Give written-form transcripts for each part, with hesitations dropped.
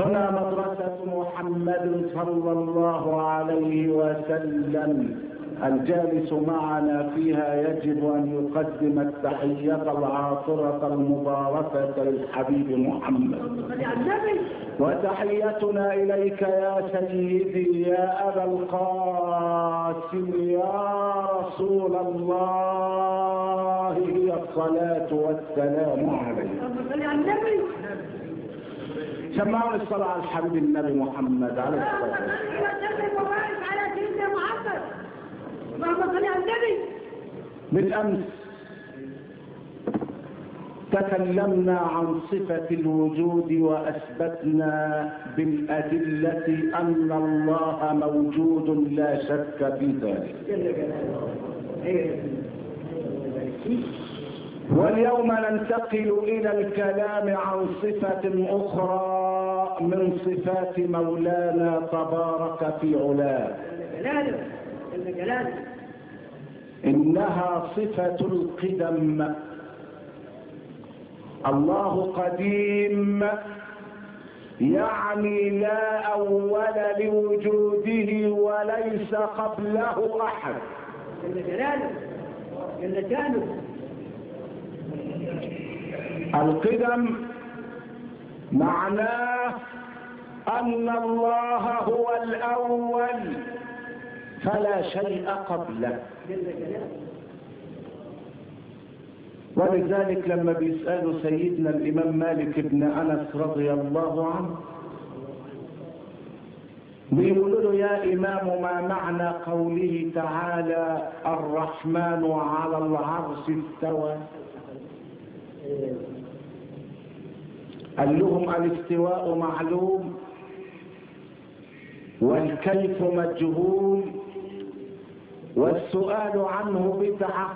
هنا مدرسة محمد صلى الله عليه وسلم، الجالس معنا فيها يجب أن يقدم التحية العاطرة المباركة للحبيب محمد. وتحيتنا إليك يا سيدي يا أبا القاسم يا رسول الله، هي الصلاة والسلام عليك. سمعوا الصلاة على الحبيب النبي محمد عليه الصلاة والسلام. بالأمس تكلمنا عن صفة الوجود وأثبتنا بالأدلة أن الله موجود لا شك في ذلك. واليوم ننتقل إلى الكلام عن صفة أخرى من صفات مولانا تبارك في علاه، إنها صفة القدم. الله قديم، يعني لا أول لوجوده وليس قبله أحد. القدم معناه أن الله هو الأول فلا شيء قبله. ولذلك لما بيسألوا سيدنا الإمام مالك بن أنس رضي الله عنه بيقولوا له يا إمام ما معنى قوله تعالى الرحمن على العرش استوى؟ قال لهم الاستواء معلوم والكيف مجهول والسؤال عنه بدعة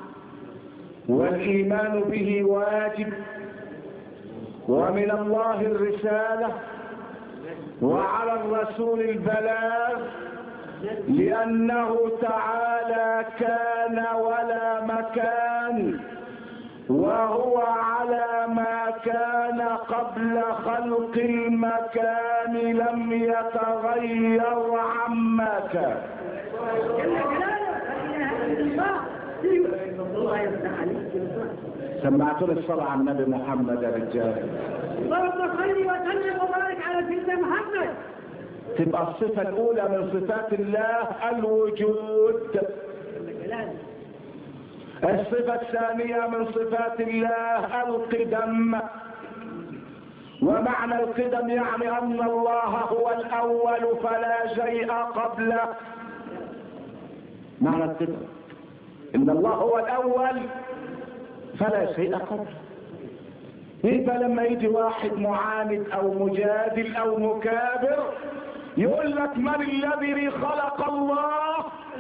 والإيمان به واجب، ومن الله الرسالة وعلى الرسول البلاغ، لأنه تعالى كان ولا مكان، وهو على ما كان قبل خلق المكان لم يتغير عما كان. سمعتوا الصلاة على النبي محمد يا رجال. اللهم صل وسلم وبارك على سيدنا محمد. تبقى الصفة الأولى من صفات الله الوجود. الصفة الثانية من صفات الله القدم. ومعنى القدم يعني أن الله هو الأول فلا شيء قبله. معنى القدم إن الله هو الأول فلا شيء قبله. يبقى لما يجي واحد معاند أو مجادل أو مكابر يقول لك من الذي خلق الله؟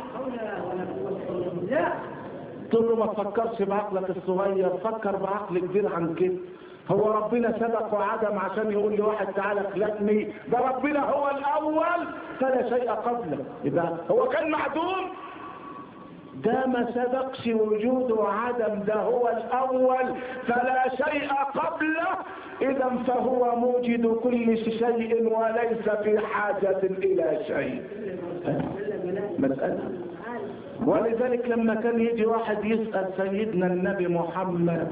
لا، تقول له ما تفكرش بعقلك الصغير، فكر بعقل كبير عن كده. هو ربنا سبق وعدم عشان يقول لي واحد تعالى خلقني؟ ده ربنا هو الأول فلا شيء قبله. يبقى هو كان معدوم؟ ده ما سبقش وجود وعدم، ده هو الأول فلا شيء قبله. إذا فهو موجد كل شيء وليس في حاجة إلى شيء. مسألة. ولذلك لما كان يجي واحد يسأل سيدنا النبي محمد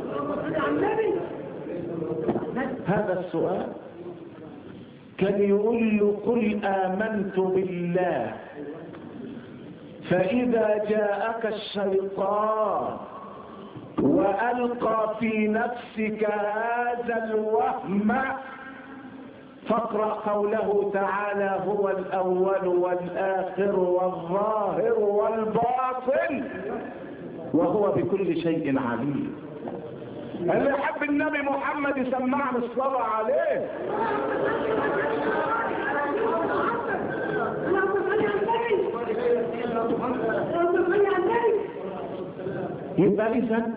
هذا السؤال كان يقول له قل آمنت بالله فإذا جاءك الشيطان وألقى في نفسك هذا الوهم فاقرأ قوله تعالى هو الأول والآخر والظاهر والباطن وهو بكل شيء عليم. اللي يحب النبي محمد يسمعنا الصلاة عليه. يبقى إذن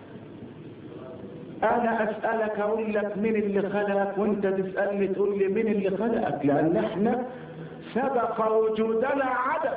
أنا أسألك أقول لك من اللي خلقك وأنت تسألني تقول لي من اللي خلقك، لأن احنا سبق وجودنا عدم.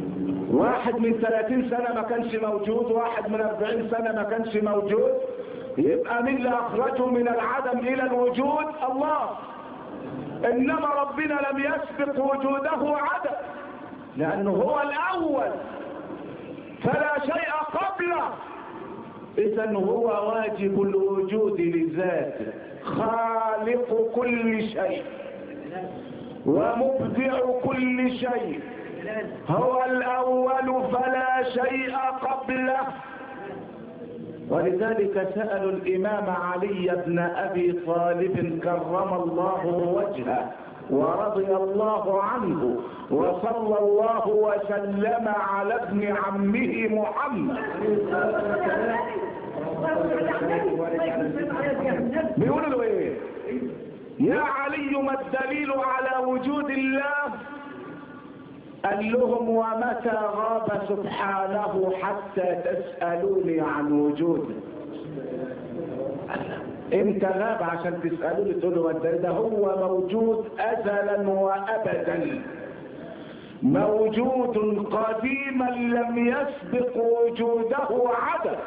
واحد من 30 سنة ما كانش موجود، واحد من 40 سنة ما كانش موجود، يبقى مين اللي اخرجه من العدم الى الوجود؟ الله. انما ربنا لم يسبق وجوده عدم، لانه هو الاول فلا شيء قبله. اذا هو واجب الوجود لذاته، خالق كل شيء ومبدع كل شيء، هو الاول فلا شيء قبله. ولذلك سألوا الامام علي بن ابي طالب كرم الله وجهه ورضي الله عنه وصلى الله وسلم على ابن عمه محمد. بيقولوا له ايه؟ يا علي ما الدليل على وجود الله؟ قال لهم ومتى غاب سبحانه حتى تسألوني عن وجوده؟ امتى غاب عشان تسألوني تقولوا ده هو موجود ازلا وابدا، موجود قديما لم يسبق وجوده عدم.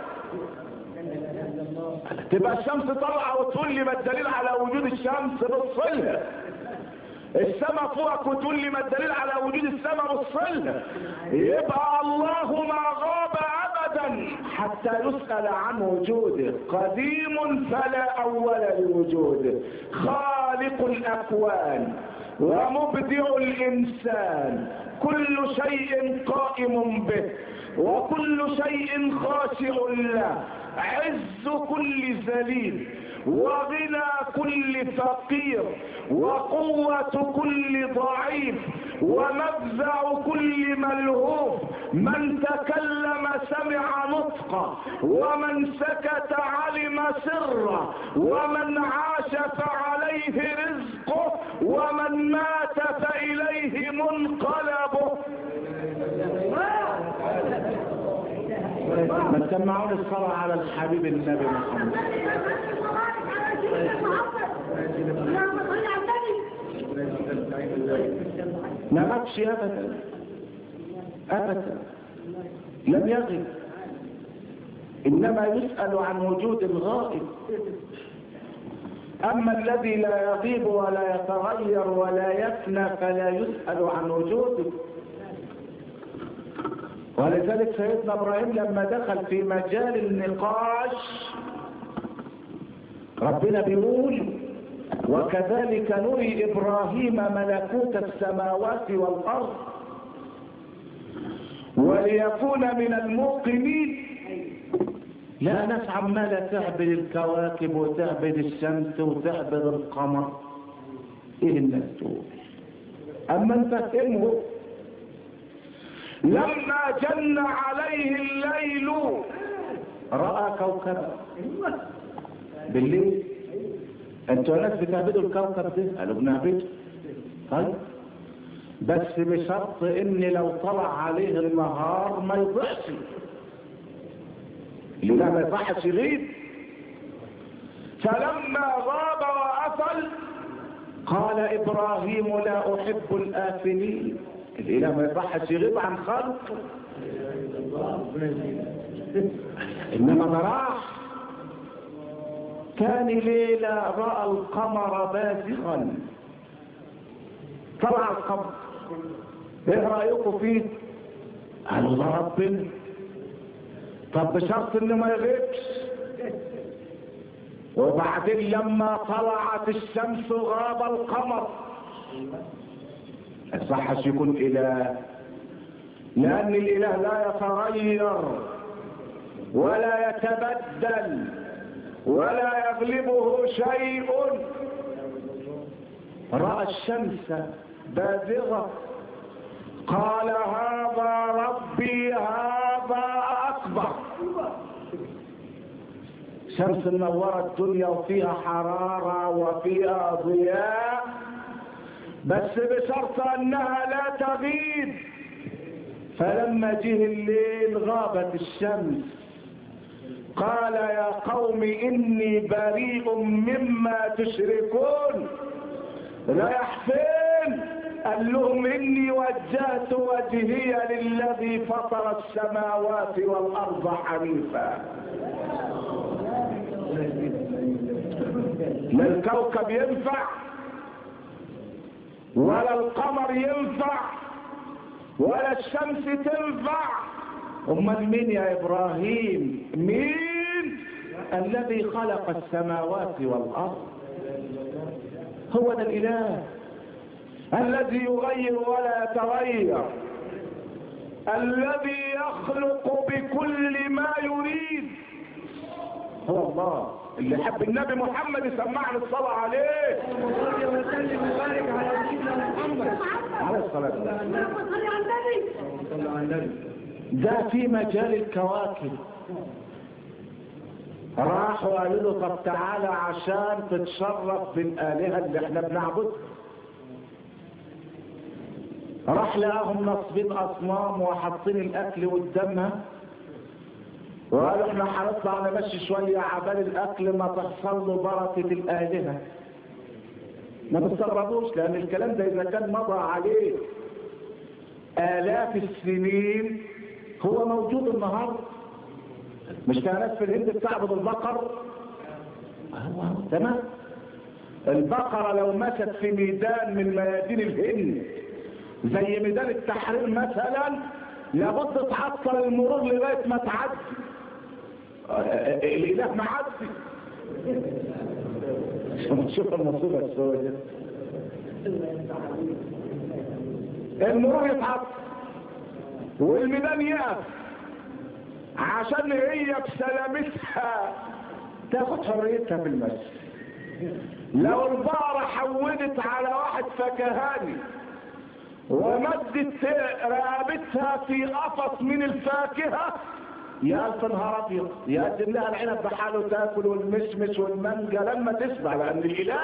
تبقى الشمس طالعه وتقول لي ما الدليل على وجود الشمس؟ بصلها. السماء فوقك وتقول لي ما الدليل على وجود السماء؟ بصلها. يبقى الله ما غاب ابدا حتى يسأل عن وجوده، قديم فلا اول لوجوده، خالق الاكوان ومبدع الانسان، كل شيء قائم به وكل شيء خاشع له، عز كل ذليل وغنى كل فقير وقوة كل ضعيف ومفزع كل ملهوف، من تكلم سمع نطقه ومن سكت علم سره ومن عاش فعليه رزقه ومن مات فإليه منقلبه. ما تسمعون الصلاة على الحبيب النبي محمد. ما غابش ابدا ابدا، لم يغب، انما يسأل عن وجود الغائب. اما الذي لا يغيب ولا يتغير ولا يفنى فلا يسأل عن وجوده. ولذلك سيدنا ابراهيم لما دخل في مجال النقاش ربنا بيقول وكذلك نري ابراهيم ملكوت السماوات والارض وليكون من الموقنين. لا ناس عماله تعبد الكواكب وتعبد الشمس وتعبد القمر، ايه الناس دول؟ اما انت فهمه لما جن عليه الليل راى كوكبا بالليل. انتوا ناس بتعبدوا الكوكب ده؟ قالوا بنعبده. طيب بس بشرط ان لو طلع عليه النهار ما يضيعش، اللي ما يصحش يغيب. فلما غاب وافل قال ابراهيم لا احب الافلين. الاله ما يصحش يغيب عن خلقه، انما ده راح. ثاني ليلة رأى القمر بازغا، طلع القمر، ايه رأيكم فيه؟ قالوا ده ربنا. طب بشرط انه ما يغيبش. وبعدين لما طلعت الشمس غاب القمر. ما يصحش يكون اله، لان الاله لا يتغير ولا يتبدل ولا يغلبه شيء. رأى الشمس بازغة قال هذا ربي هذا أكبر. شمس منورة الدنيا وفيها حرارة وفيها ضياء، بس بشرط أنها لا تغيب. فلما جه الليل غابت الشمس. قال يا قوم إني بريء مما تشركون. رايح فين؟ قال لهم إني وجهت وجهي للذي فطر السماوات والأرض حنيفا. لا الكوكب ينفع ولا القمر ينفع ولا الشمس تنفع. امال مين يا ابراهيم؟ مين؟ الذي خلق السماوات والارض، هو ده الاله الذي يغير ولا يتغير، الذي يخلق بكل ما يريد، هو الله اللي حب النبي محمد يسمعنا الصلاة عليه. صلي وسلم وبارك على سيدنا محمد عليه الصلاة والسلام. صلى على النبي. ده في مجال الكواكب راحوا قالوا له طب تعالى عشان تتشرف بالآلهة اللي احنا بنعبدها. راح لقاهم نصبين أصنام وحاطين الأكل قدامها وقالوا احنا هنطلع نمشي شوية عبال الأكل ما تحصل له بركة الآلهة. ما تستغربوش لأن الكلام ده إذا كان مضى عليه آلاف السنين هو موجود النهارده. مش كان ناس في الهند بتعبد البقر؟ تمام. البقرة لو مشت في ميدان من ميادين الهند زي ميدان التحرير مثلا لابد تعطل المرور لغاية ما تعدي. الإله معدي. شوف المصيبة السوداء، المرور يتعطل والميدان يقف عشان هي بسلامتها تاخد حريتها في المشي. لو البقرة حودت على واحد فكهاني ومدت رقبتها في قفص من الفاكهة يا ألف نهار أبيض يقدم لها العنب بحاله تاكل والمشمش والمانجا لما تشبع، لأن الإله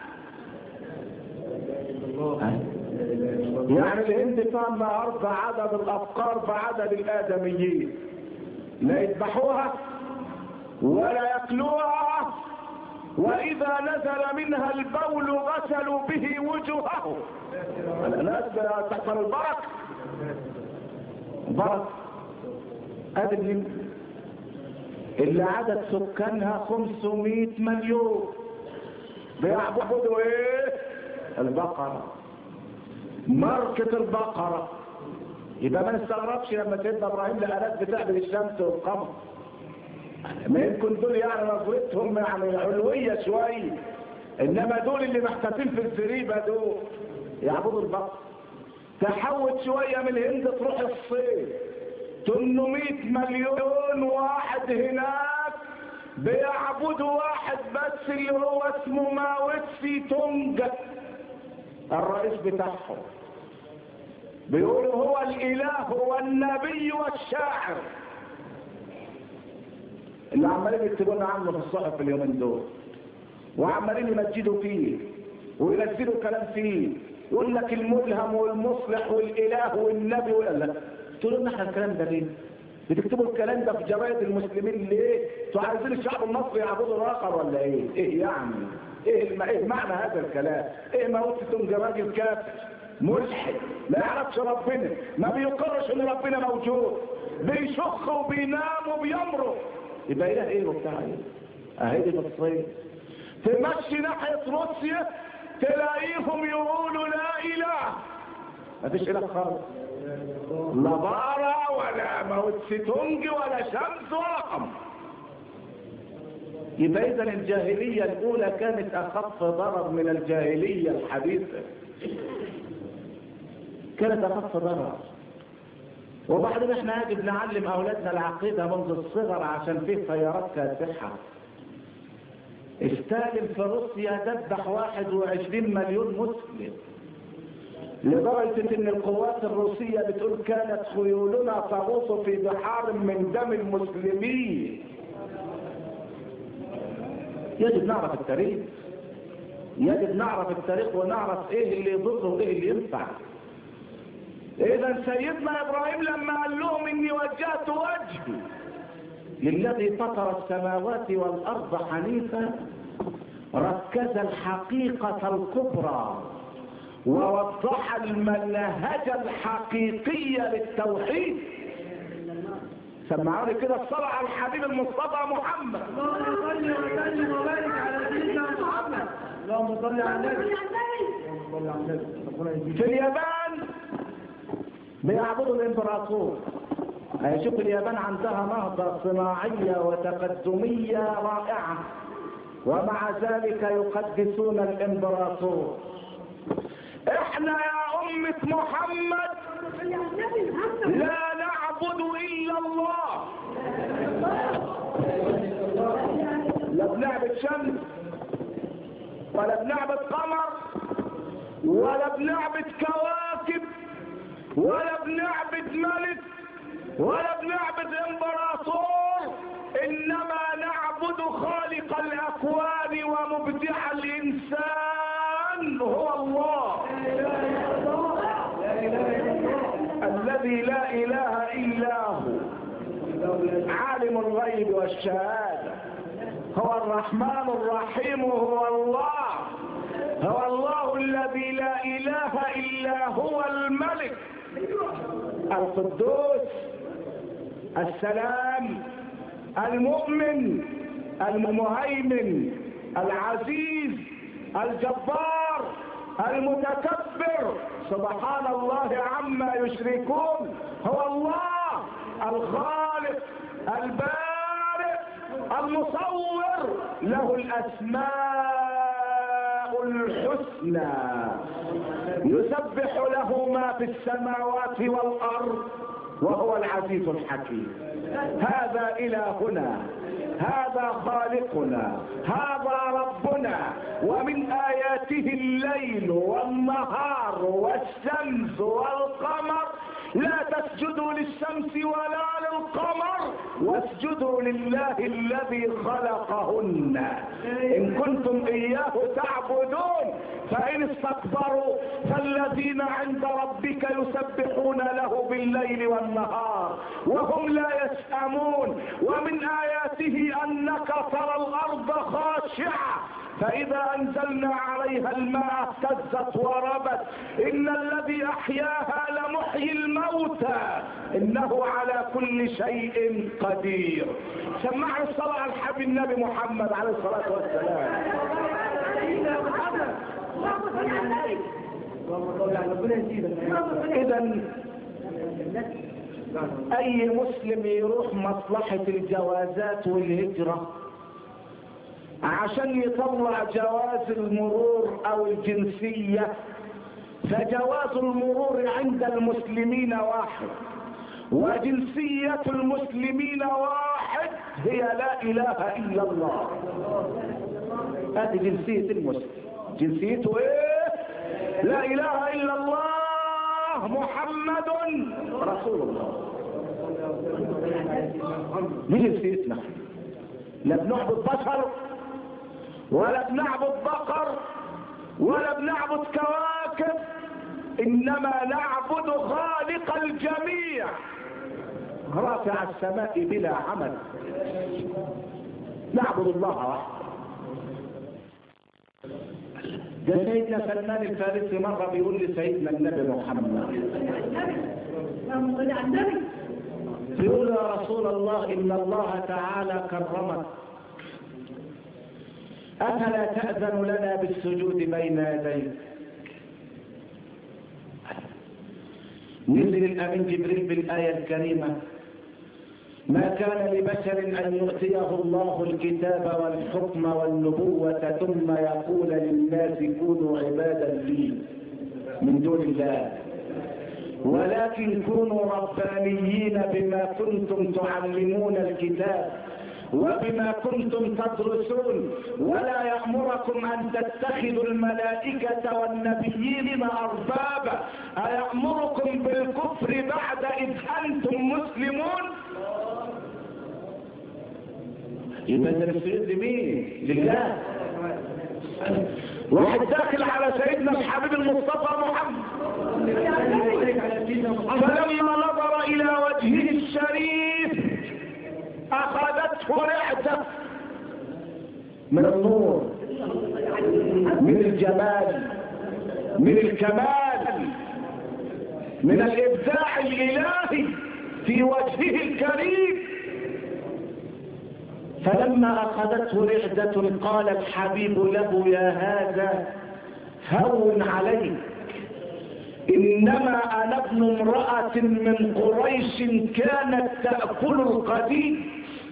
يعني الهند فهم النهارده عدد الأفكار بعدد الآدميين، لا يذبحوها ولا ياكلوها، وإذا نزل منها البول غسلوا به وجوههم. الناس تحصل البركة. البركة ادي اللي عدد سكانها 500 مليون بيعبدوا ايه؟ البقرة. ماركة البقرة. يبقى ما نستغربش لما سيدنا ابراهيم لقى بتعبد الشمس والقمر. ما يمكن دول يعني نظرتهم يعني علوية شوية، انما دول اللي محتفين في الزريبة دول يعبدوا البقر. تحول شوية من الهند تروح الصين 800 مليون واحد هناك بيعبدوا واحد بس اللي هو اسمه ماو تسي تونج الرئيس بتاعهم. بيقولوا هو الاله والنبي والشاعر اللي عمالين يكتبوا لنا عنه في الصحف اليومين دول وعمالين يمجدوا فيه وينزلوا كلام فيه، يقول لك الملهم والمصلح والاله والنبي ولا تقولوا لنا احنا الكلام ده ليه؟ بتكتبوا الكلام ده في جرايد المسلمين ليه؟ انتوا عايزين الشعب المصري يعبدوا الاخر ولا ايه؟ ايه يعني؟ ايه معنى هذا الكلام؟ ايه موتتم راجل كافر ملحد ما يعرفش ربنا، ما بيقرش ان ربنا موجود، بيشخ وبينام وبيمرض، يبقى اله ايه وبتاع ايه؟ اهي دي في الصين. تمشي ناحيه روسيا تلاقيهم يقولوا لا اله، مفيش اله خالص، لا بارة ولا موتسيتونج ولا شمس ولا قمر. يبقى اذا الجاهليه الاولى كانت اخف ضرر من الجاهليه الحديثه، كانت اخف ضرر. وبعدين احنا يجب نعلم اولادنا العقيده منذ الصغر عشان فيه خيارات كاسحه. ستالين في روسيا ذبح 21 مليون مسلم، لدرجه ان القوات الروسيه بتقول كانت خيولنا تغوص في بحار من دم المسلمين. يجب نعرف التاريخ، يجب نعرف التاريخ ونعرف ايه اللي يضر وايه اللي ينفع. اذا سيدنا ابراهيم لما قال لهم اني وجهت وجهي للذي فطر السماوات والارض حنيفا ركز الحقيقة الكبرى ووضح المنهج الحقيقي للتوحيد. سمعوني كده الصلاة على الحبيب المصطفى محمد. اللهم صل وسلم وبارك على اللهم صل على النبي. في اليابان بيعبدوا الامبراطور. شوف اليابان عندها نهضة صناعية وتقدمية رائعة، ومع ذلك يقدسون الامبراطور. احنا يا أمة محمد لا نعبد إلا الله. لا بنعبد شمس ولا بنعبد قمر ولا بنعبد كواكب ولا بنعبد ملك ولا بنعبد امبراطور، انما نعبد خالق الاكوان ومبدع الانسان هو الله الذي لا اله الا هو، عالم الغيب والشهاده، هو الرحمن الرحيم، هو الله الذي لا اله الا هو الملك القدوس السلام المؤمن المهيمن العزيز الجبار المتكبر، سبحان الله عما يشركون. هو الله الخالق البارئ المصور، له الأسماء الحسنى، يسبح له ما في السماوات والأرض، وهو العزيز الحكيم. هذا إلهنا، هذا خالقنا، هذا ربنا. ومن آياته الليل والنهار والشمس والقمر، لا تسجدوا للشمس ولا للقمر واسجدوا لله الذي خلقهن إن كنتم إياه تعبدون. فإن استكبروا فالذين عند ربك يسبحون له بالليل والنهار وهم لا يسأمون. ومن آياته أنك ترى الأرض خاشعة فإذا أنزلنا عليها الماء اهتزت وربت. إن الذي أحياها لمحيي الموتى إنه على كل شيء قدير. سمعوا الصلاة على الحبيب النبي محمد عليه الصلاة والسلام. إذا أي مسلم يروح مصلحة الجوازات والهجرة عشان يطلع جواز المرور او الجنسية، فجواز المرور عند المسلمين واحد وجنسية المسلمين واحد، هي لا اله الا الله. هذه جنسية المسلم، جنسيته ايه؟ لا اله الا الله محمد رسول الله. دي جنسيتنا. لا بنعبد بشر ولا بنعبد بقر ولا بنعبد كواكب، انما نعبد خالق الجميع رافع السماء بلا عمل. نعبد الله وحده. ده سيدنا سلمان الفارسي مرة بيقول لسيدنا النبي محمد، بيقول يا رسول الله إن الله تعالى كرمك، أفلا تأذن لنا بالسجود بين يديك؟ نزل الأمين جبريل بالآية الكريمة: ما كان لبشر أن يؤتيه الله الكتاب والحكم والنبوة ثم يقول للناس كونوا عبادا لي من دون الله، ولكن كونوا ربانيين بما كنتم تعلمون الكتاب وبما كنتم تدرسون، ولا يأمركم أن تتخذوا الملائكة والنبيين أربابا، أيأمركم بالكفر بعد إذ أنتم مسلمون؟ يبقى السجود لمين؟ لله. واحد داخل على سيدنا الحبيب المصطفى محمد، فلما نظر إلى وجهه الشريف أخذته رعدة من النور، من الجمال، من الكمال، من الإبداع الإلهي في وجهه الكريم. فلما أخذته رعدة قال الحبيب له يا هذا هون عليك، إنما أنا ابن امرأة من قريش كانت تأكل القديد.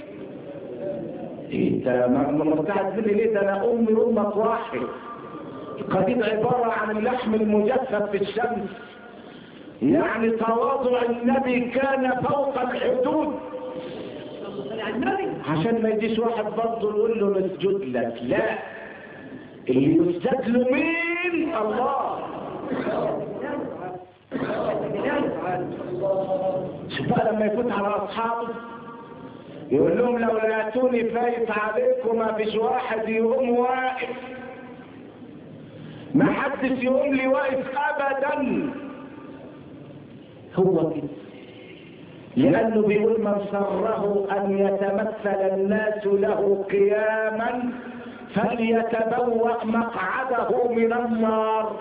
انت مرتعد مني ليه؟ ده انا امي امك واحد. القديد عبارة عن اللحم المجفف في الشمس، يعني تواضع النبي كان فوق الحدود، عشان ما يجيش واحد برضه يقول له نسجد لك. لا، اللي يسجد له مين؟ الله. شوف بقى لما يفوت على اصحابه يقول لهم لو لقيتوني فايت عليكم ما فيش واحد يقوم واقف، ما حدش يقوم لي واقف ابدا. هو كده، لانه بيقول من سره ان يتمثل الناس له قياما فليتبوأ مقعده من النار.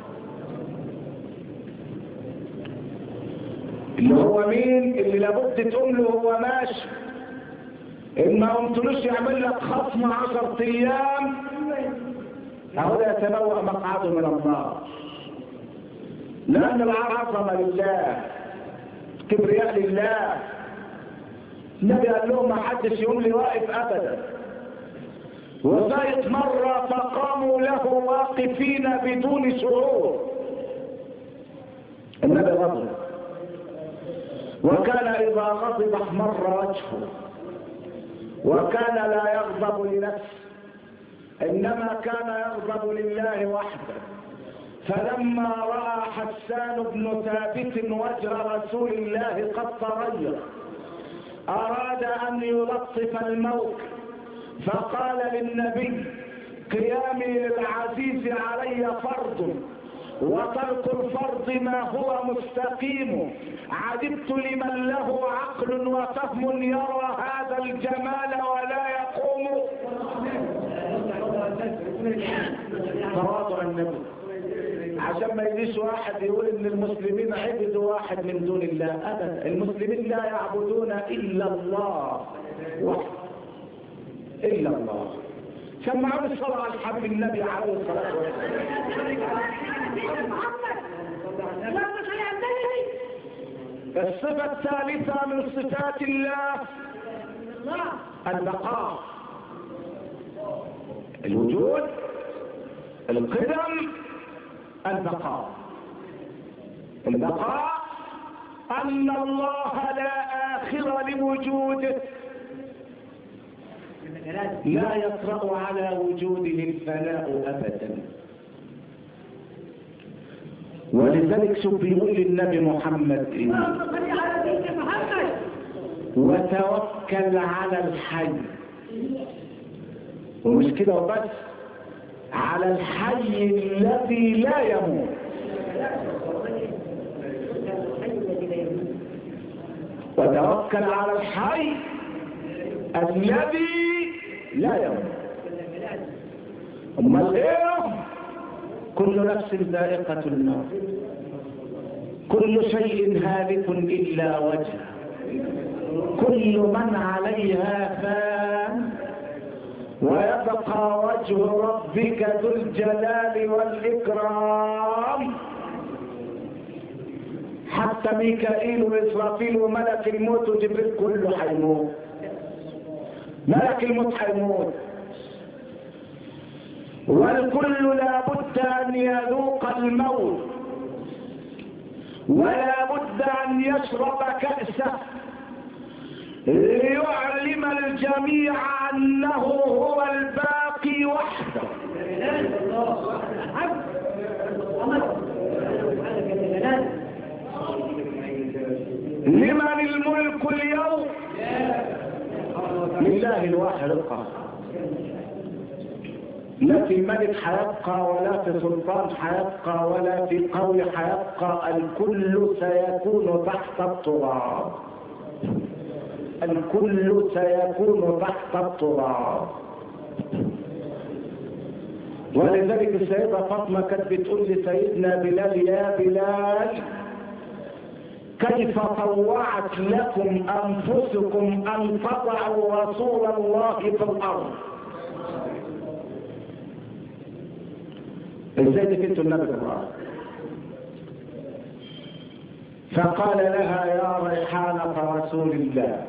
اللي هو مين؟ اللي لابد تقول له هو ماشي، إن ما قمتلوش يعمل لك خصم 10 أيام أهو يتبوأ مقعده من النار. لأن العظمة لله، كبرياء لله. النبي قال لهم ما حدش يقوم لي واقف أبدا. وزايد مرة فقاموا له واقفين بدون شعور. النبي غضب، وكان إذا غضب احمر وجهه، وكان لا يغضب لنفسه إنما كان يغضب لله وحده. فلما رأى حسان بن ثابت وجه رسول الله قد تغير أراد أن يلطف الموقف، فقال للنبي قيامي للعزيز علي فرض وترك الفرض ما هو مستقيم. عجبت لمن له عقل وفهم يرى هذا الجمال ولا يقوم. تواضع النبي عشان ما يجيش واحد يقول ان المسلمين عبدوا واحد من دون الله. ابدا، المسلمين لا يعبدون الا الله وحده، الا الله. سمعوا الصلاة على الحبيب النبي عليه الصلاة والسلام. الصفة الثالثة من صفات الله البقاء، الوجود، القدم، البقاء. البقاء أن الله لا آخر لوجوده، لا يطرأ على وجوده الفناء أبدا. ولذلك شوف بيقول النبي محمد إيه؟ وتوكل على الحي. ومش كده وبس، على الحي الذي لا يموت. وتوكل على الحي الذي لا يموت. امال ايه؟ كل نفس ذائقة الموت، كل شيء هالك الا وجهه، كل من عليها فان ويبقى وجه ربك ذو الجلال والاكرام. حتى ميكائيل واسرافيل وملك الموت وجبريل كله حيموت. ملك الموت حيموت، والكل لا بد ان يذوق الموت، ولا بد ان يشرب كأسه ليعلم الجميع انه هو الباقي وحده. لمن الملك اليوم؟ لله الواحد القهار. لا في ملك حيبقى ولا في سلطان حيبقى ولا في قول حيبقى، الكل سيكون تحت التراب. الكل سيكون تحت التراب. ولذلك السيدة فاطمة كانت بتقول لسيدنا بلال يا بلال كيف طوعت لكم أنفسكم أن تضعوا رسول الله في الأرض. ازاي دفنتوا النبي في الأرض؟ فقال لها يا ريحانة رسول الله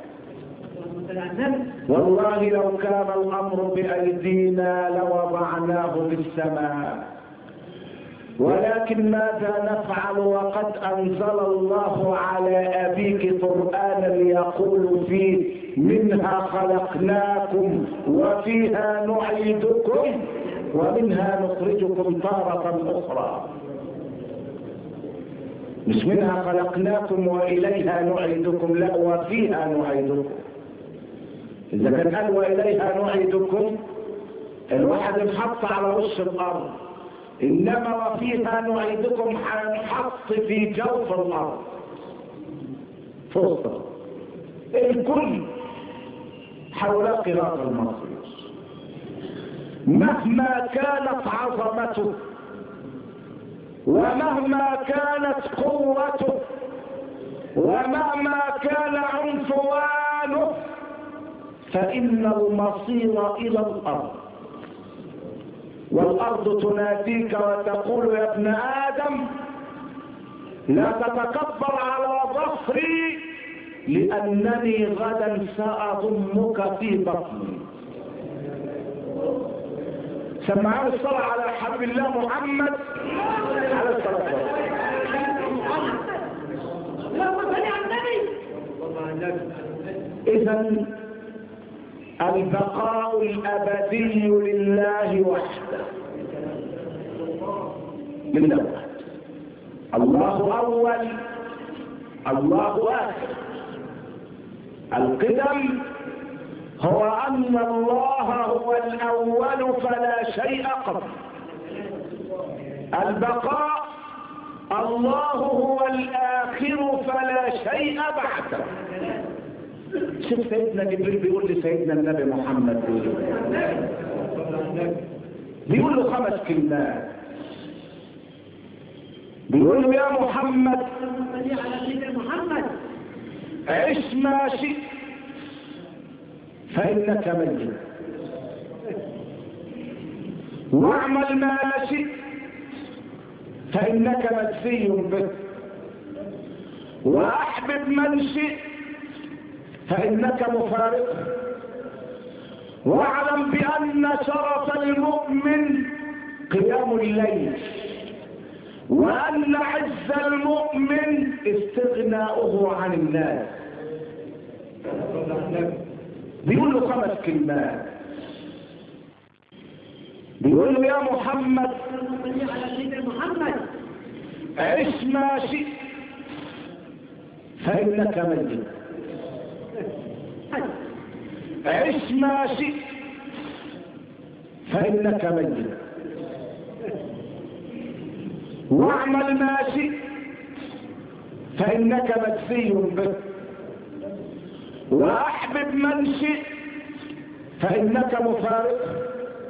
والله لو كان الأمر بأيدينا لوضعناه في السماء، ولكن ماذا نفعل وقد أنزل الله على أبيك قرآنا يقول فيه منها خلقناكم وفيها نعيدكم ومنها نخرجكم تارة أخرى. مش منها خلقناكم وإليها نعيدكم، لا وفيها نعيدكم. إذا كان قال وإليها نعيدكم الواحد انحط على وش الأرض، إنما وفيها نعيدكم هنحط في جوف الأرض فوق الكل حول قراط المصير. مهما كانت عظمته ومهما كانت قوته ومهما كان عنفوانه فإن المصير إلى الأرض، والأرض تناديك وتقول يا ابن آدم لا تتكبر على ظفري لأنني غدا سأضمك في بطني. سمعوا الصلاة على حبيب الله محمد عليه الصلاة والسلام. إذن البقاء الأبدي لله وحده، لله وحده. الله أول الله آخر. القدم هو أن الله هو الأول فلا شيء قبله. البقاء الله هو الآخر فلا شيء بعده. شوف سيدنا جبريل بيقول لسيدنا النبي محمد بيقول له 5 كلمات. بيقول له يا محمد عش ما شئت فإنك ميت، واعمل ما شئت فإنك مجزي به، وأحبب من شئت فإنك مفارق، واعلم بأن شرف المؤمن قيام الليل، وأن عز المؤمن استغناؤه عن الناس. بيقول له 5 كلمات. بيقول له يا محمد عش ما شئت فإنك ميت، عش ما شئت فإنك ميت، واعمل ما شئت فإنك مجزي به، وأحبب من شئت فإنك مفارق،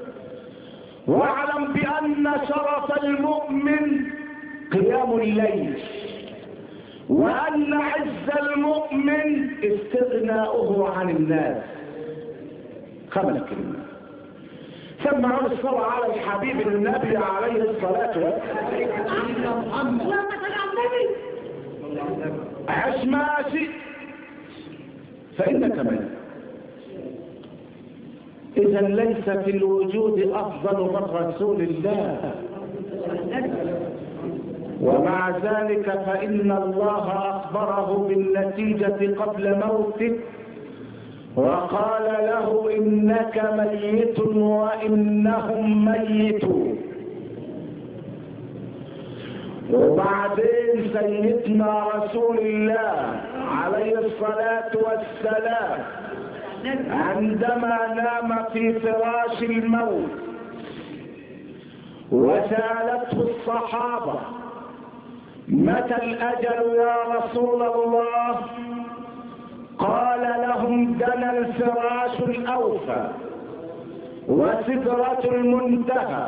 واعلم بأن شرف المؤمن قيام الليل، وأن عز المؤمن استغناؤه عن الناس. 5 كلمات. سمعوا الصلاة على الحبيب النبي عليه الصلاة والسلام. عش ما شئت فإنك ميت. إذا ليس في الوجود أفضل من رسول الله، ومع ذلك فإن الله أخبره بالنتيجة قبل موته وقال له إنك ميت وإنهم ميتون. وبعدين سيدنا رسول الله عليه الصلاة والسلام عندما نام في فراش الموت وسألته الصحابة متى الأجل يا رسول الله؟ قال لهم دنا الفراش الأوفى وسدرة المنتهى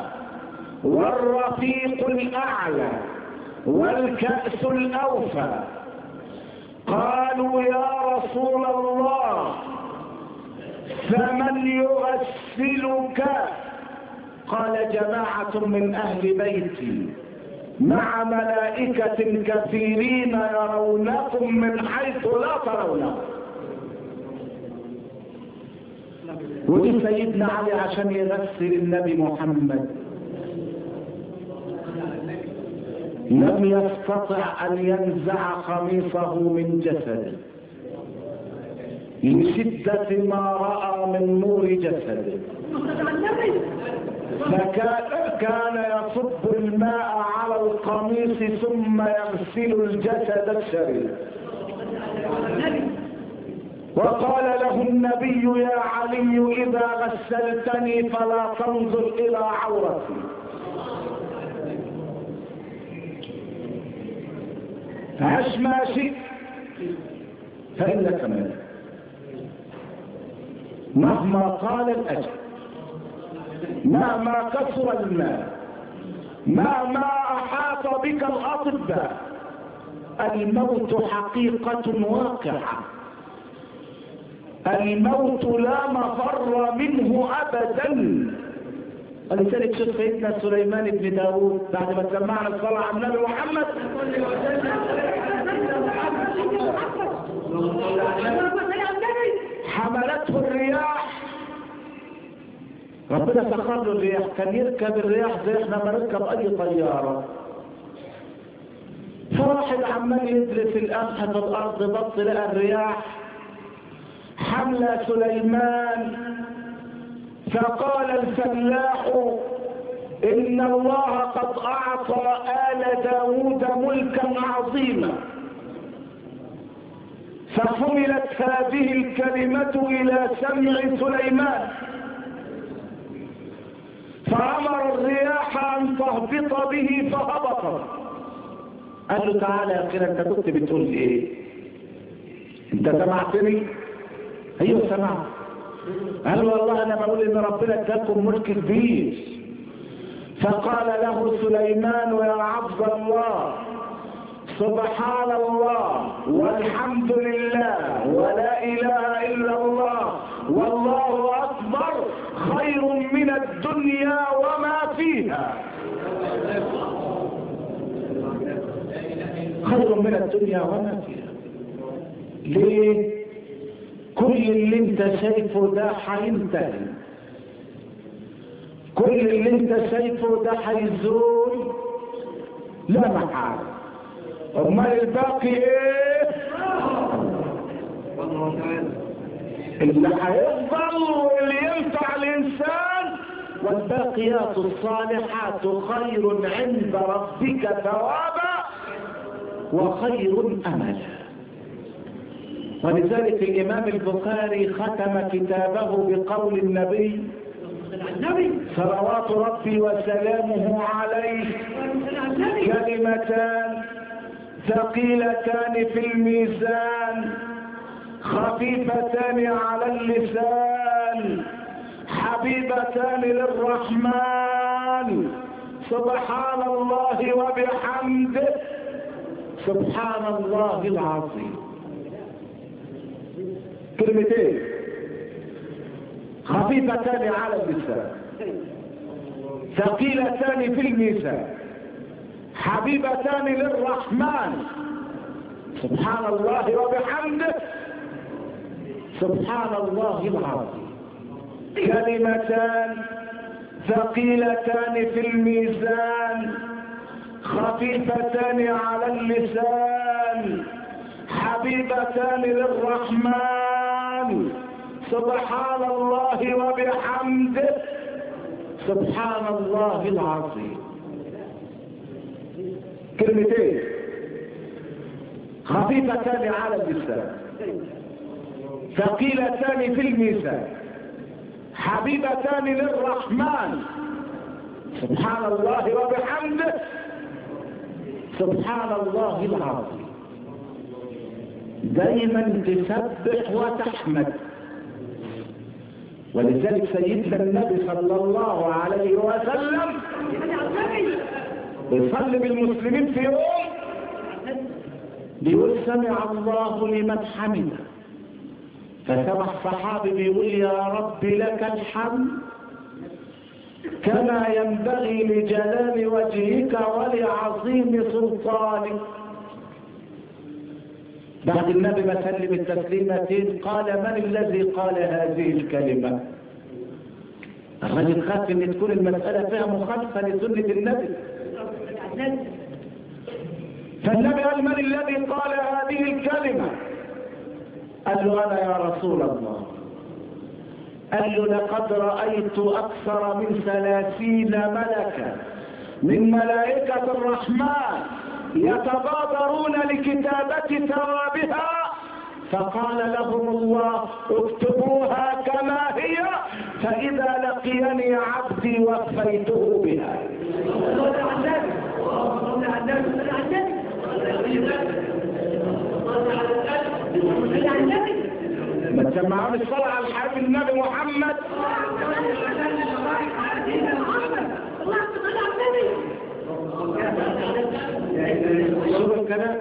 والرفيق الأعلى والكأس الأوفى، قالوا يا رسول الله فمن يغسلك؟ قال جماعة من أهل بيتي مع ملائكة كثيرين يرونكم من حيث لا ترونكم. ودي سيدنا علي عشان يغسل النبي محمد لم يستطع أن ينزع قميصه من جسده لشدة ما رأى من نور جسده، فكان يصب الماء على القميص ثم يغسل الجسد الشريف. وقال له النبي يا علي إذا غسلتني فلا تنظر إلى عورتي. عش ما شئت فإنك مالك مهما طال الأجل، مهما كثر المال، مهما أحاط بك الأطباء، الموت حقيقة واقعة، الموت لا مفر منه أبدا. ولذلك شوف سيدنا سليمان بن داود بعد ما سمعنا الصلاة على النبي محمد حملته الرياح، ربنا سخر له الرياح، كان يركب الرياح زي احنا ما نركب اي طيارة. فواحد عمال يدرس القمح في الارض بص لقى الرياح حمل سليمان، فقال الفلاح إن الله قد أعطى آل داود ملكا عظيما. فحملت هذه الكلمة إلى سمع سليمان فأمر الرياح أن تهبط به فهبطت. قال له تعالى يا أخي أنت كنت بتقول إيه؟ أنت سمعتني؟ أيوه سمعت. قال والله أنا بقول إن ربنا اداكم ملك كبير. فقال له سليمان يا عبد الله سبحان الله والحمد لله ولا إله إلا الله والله أكبر خير من الدنيا وما فيها. خير من الدنيا وما فيها. ليه؟ كل اللي انت شايفه ده هينتهي، كل اللي انت شايفه ده هيزول لا محال. امال الباقي ايه؟ اللي هيفضل واللي ينفع الانسان. والباقيات الصالحات خير عند ربك ثوابا وخير املا. ولذلك الإمام البخاري ختم كتابه بقول النبي صلوات ربي وسلامه عليه كلمتان ثقيلتان في الميزان خفيفتان على اللسان حبيبتان للرحمن سبحان الله وبحمده سبحان الله العظيم. كلمتين خفيفتان على اللسان ثقيلتان في الميزان حبيبتان للرحمن سبحان الله وبحمده سبحان الله العظيم. كلمتان ثقيلتان في الميزان خفيفتان على اللسان حبيبتان للرحمن سبحان الله وبحمده سبحان الله العظيم. كلمتين خفيفتان على اللسان ثقيلتان في الميزان حبيبتان للرحمن سبحان الله وبحمده سبحان الله العظيم. دايما تسبح وتحمد. ولذلك سيدنا النبي صلى الله عليه وسلم يصلي بالمسلمين في يوم بيقول سمع الله لمن حمده، فسمع الصحابي بيقول يا رب لك الحمد كما ينبغي لجلال وجهك ولعظيم سلطانك. بعد النبي ما سلم التسليمتين قال من الذي قال هذه الكلمة؟ الرجل خاف ان تكون المسألة فيها مخالفة لسنة النبي، فالنبي قال من الذي قال هذه الكلمة؟ قال له انا يا رسول الله. قال له لقد رأيت أكثر من 30 ملكا من ملائكة الرحمن يتبادرون لكتابة ثوابها، فقال لهم الله اكتبوها كما هي، فإذا لقيني عبدي وفيته بها. ما تسمعون الصلاة على الحبيب النبي محمد. شوف الكلام،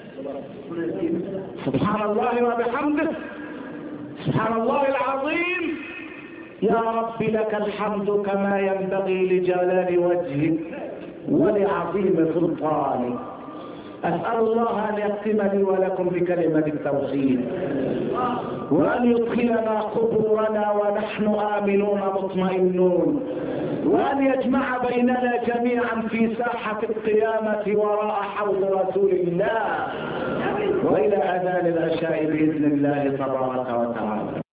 سبحان الله وبحمده، سبحان الله العظيم. يا رب لك الحمد كما ينبغي لجلال وجهك ولعظيم سلطانك. أسأل الله أن يختم لي ولكم بكلمة التوحيد، وأن يدخلنا قبورنا ونحن آمنون مطمئنون، وأن يجمع بيننا جميعا في ساحة القيامة وراء حوض رسول الله، وإلى أذان العشاء بإذن الله تبارك وتعالى.